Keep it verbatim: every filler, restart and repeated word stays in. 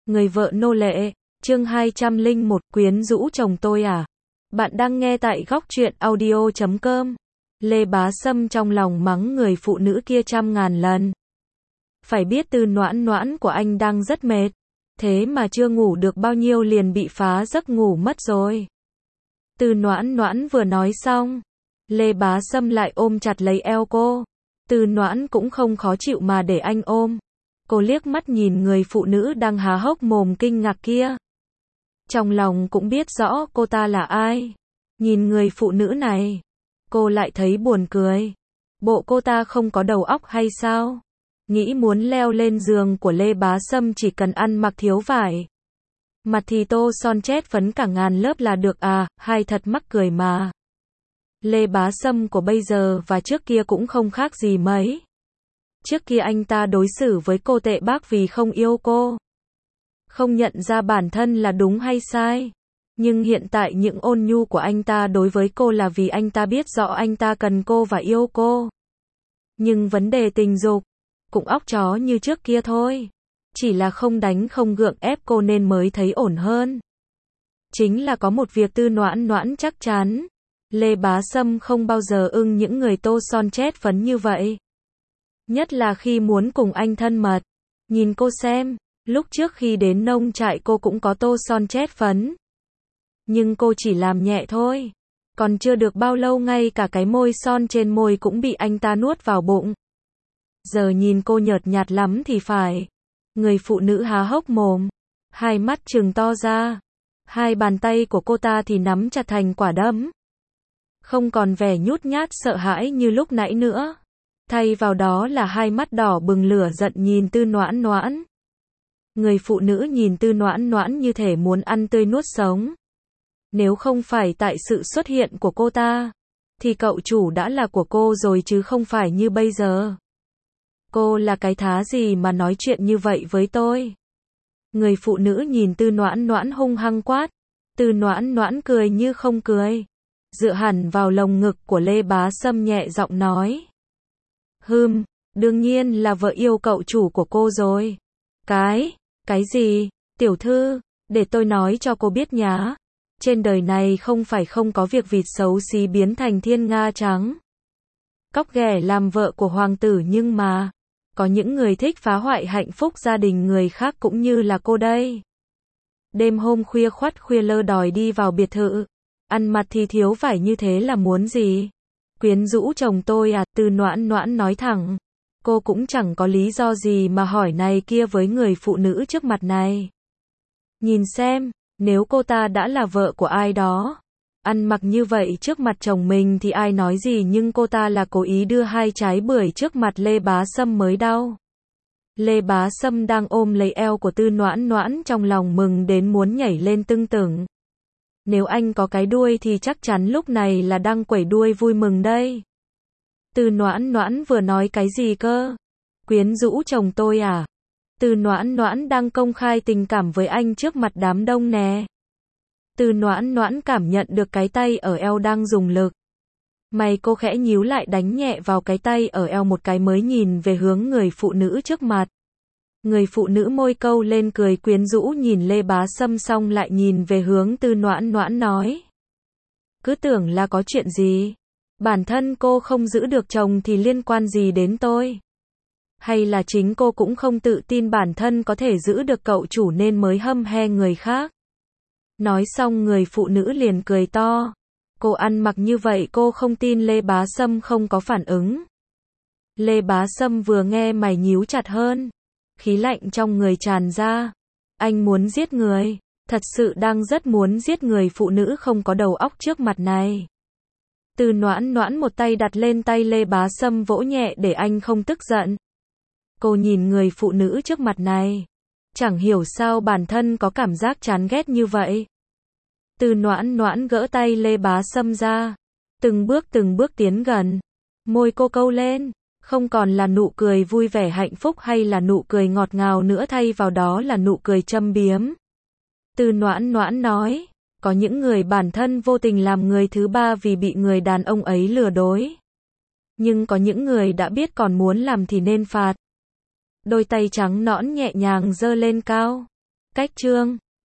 Người vợ nô lệ, chương hai trăm lẻ một, quyến rũ chồng tôi à? Bạn đang nghe tại góc truyện audio chấm com. Lê Bá Sâm trong lòng mắng người phụ nữ kia trăm ngàn lần. Phải biết Tư Noãn Noãn của anh đang rất mệt. Thế mà chưa ngủ được bao nhiêu liền bị phá giấc ngủ mất rồi. Tư Noãn Noãn vừa nói xong, Lê Bá Sâm lại ôm chặt lấy eo cô. Tư Noãn cũng không khó chịu mà để anh ôm. Cô liếc mắt nhìn người phụ nữ đang há hốc mồm kinh ngạc kia. Trong lòng cũng biết rõ cô ta là ai. Nhìn người phụ nữ này, cô lại thấy buồn cười. Bộ cô ta không có đầu óc hay sao? Nghĩ muốn leo lên giường của Lê Bá Sâm chỉ cần ăn mặc thiếu vải. Mặt thì tô son chét phấn cả ngàn lớp là được à, hay thật mắc cười mà. Lê Bá Sâm của bây giờ và trước kia cũng không khác gì mấy. Trước kia anh ta đối xử với cô tệ bác vì không yêu cô. Không nhận ra bản thân là đúng hay sai. Nhưng hiện tại những ôn nhu của anh ta đối với cô là vì anh ta biết rõ anh ta cần cô và yêu cô. Nhưng vấn đề tình dục, cũng óc chó như trước kia thôi. Chỉ là không đánh không gượng ép cô nên mới thấy ổn hơn. Chính là có một việc Tư Noãn Noãn chắc chắn. Lê Bá Sâm không bao giờ ưng những người tô son chét phấn như vậy. Nhất là khi muốn cùng anh thân mật. Nhìn cô xem, lúc trước khi đến nông trại cô cũng có tô son chét phấn. Nhưng cô chỉ làm nhẹ thôi. Còn chưa được bao lâu ngay cả cái môi son trên môi cũng bị anh ta nuốt vào bụng. Giờ nhìn cô nhợt nhạt lắm thì phải. Người phụ nữ há hốc mồm, hai mắt trừng to ra. Hai bàn tay của cô ta thì nắm chặt thành quả đấm. Không còn vẻ nhút nhát sợ hãi như lúc nãy nữa. Thay vào đó là hai mắt đỏ bừng lửa giận nhìn Tư Noãn Noãn. Người phụ nữ nhìn Tư Noãn Noãn như thể muốn ăn tươi nuốt sống. Nếu không phải tại sự xuất hiện của cô ta, thì cậu chủ đã là của cô rồi chứ không phải như bây giờ. Cô là cái thá gì mà nói chuyện như vậy với tôi? Người phụ nữ nhìn Tư Noãn Noãn hung hăng quát. Tư Noãn Noãn cười như không cười. Dựa hẳn vào lồng ngực của Lê Bá Sâm nhẹ giọng nói. Hừm, đương nhiên là vợ yêu cậu chủ của cô rồi. Cái, cái gì, tiểu thư, để tôi nói cho cô biết nhá. Trên đời này không phải không có việc vịt xấu xí biến thành thiên nga trắng. Cóc ghẻ làm vợ của hoàng tử nhưng mà, có những người thích phá hoại hạnh phúc gia đình người khác cũng như là cô đây. Đêm hôm khuya khoắt khuya lơ đòi đi vào biệt thự. Ăn mặc thì thiếu vải như thế là muốn gì? Quyến rũ chồng tôi à? Tư Noãn Noãn nói thẳng. Cô cũng chẳng có lý do gì mà hỏi này kia với người phụ nữ trước mặt này. Nhìn xem, nếu cô ta đã là vợ của ai đó, ăn mặc như vậy trước mặt chồng mình thì ai nói gì, nhưng cô ta là cố ý đưa hai trái bưởi trước mặt Lê Bá Sâm mới đau. Lê Bá Sâm đang ôm lấy eo của Tư Noãn Noãn trong lòng mừng đến muốn nhảy lên tưng tửng. Nếu anh có cái đuôi thì chắc chắn lúc này là đang quẩy đuôi vui mừng đây. Tư Noãn Noãn vừa nói cái gì cơ? Quyến rũ chồng tôi à? Tư Noãn Noãn đang công khai tình cảm với anh trước mặt đám đông nè. Tư Noãn Noãn cảm nhận được cái tay ở eo đang dùng lực. Mày cô khẽ nhíu lại đánh nhẹ vào cái tay ở eo một cái mới nhìn về hướng người phụ nữ trước mặt. Người phụ nữ môi câu lên cười quyến rũ nhìn Lê Bá Sâm xong lại nhìn về hướng Tư Noãn Noãn nói. Cứ tưởng là có chuyện gì. Bản thân cô không giữ được chồng thì liên quan gì đến tôi? Hay là chính cô cũng không tự tin bản thân có thể giữ được cậu chủ nên mới hâm he người khác? Nói xong người phụ nữ liền cười to. Cô ăn mặc như vậy cô không tin Lê Bá Sâm không có phản ứng. Lê Bá Sâm vừa nghe mày nhíu chặt hơn. Khí lạnh trong người tràn ra. Anh muốn giết người. Thật sự đang rất muốn giết người phụ nữ không có đầu óc trước mặt này. Tư Noãn Noãn một tay đặt lên tay Lê Bá Sâm vỗ nhẹ để anh không tức giận. Cô nhìn người phụ nữ trước mặt này. Chẳng hiểu sao bản thân có cảm giác chán ghét như vậy. Tư Noãn Noãn gỡ tay Lê Bá Sâm ra. Từng bước từng bước tiến gần. Môi cô câu lên. Không còn là nụ cười vui vẻ hạnh phúc hay là nụ cười ngọt ngào nữa, thay vào đó là nụ cười châm biếm. Tư Noãn Noãn nói. Có những người bản thân vô tình làm người thứ ba vì bị người đàn ông ấy lừa dối. Nhưng có những người đã biết còn muốn làm thì nên phạt. Đôi tay trắng nõn nhẹ nhàng giơ lên cao. Cách chương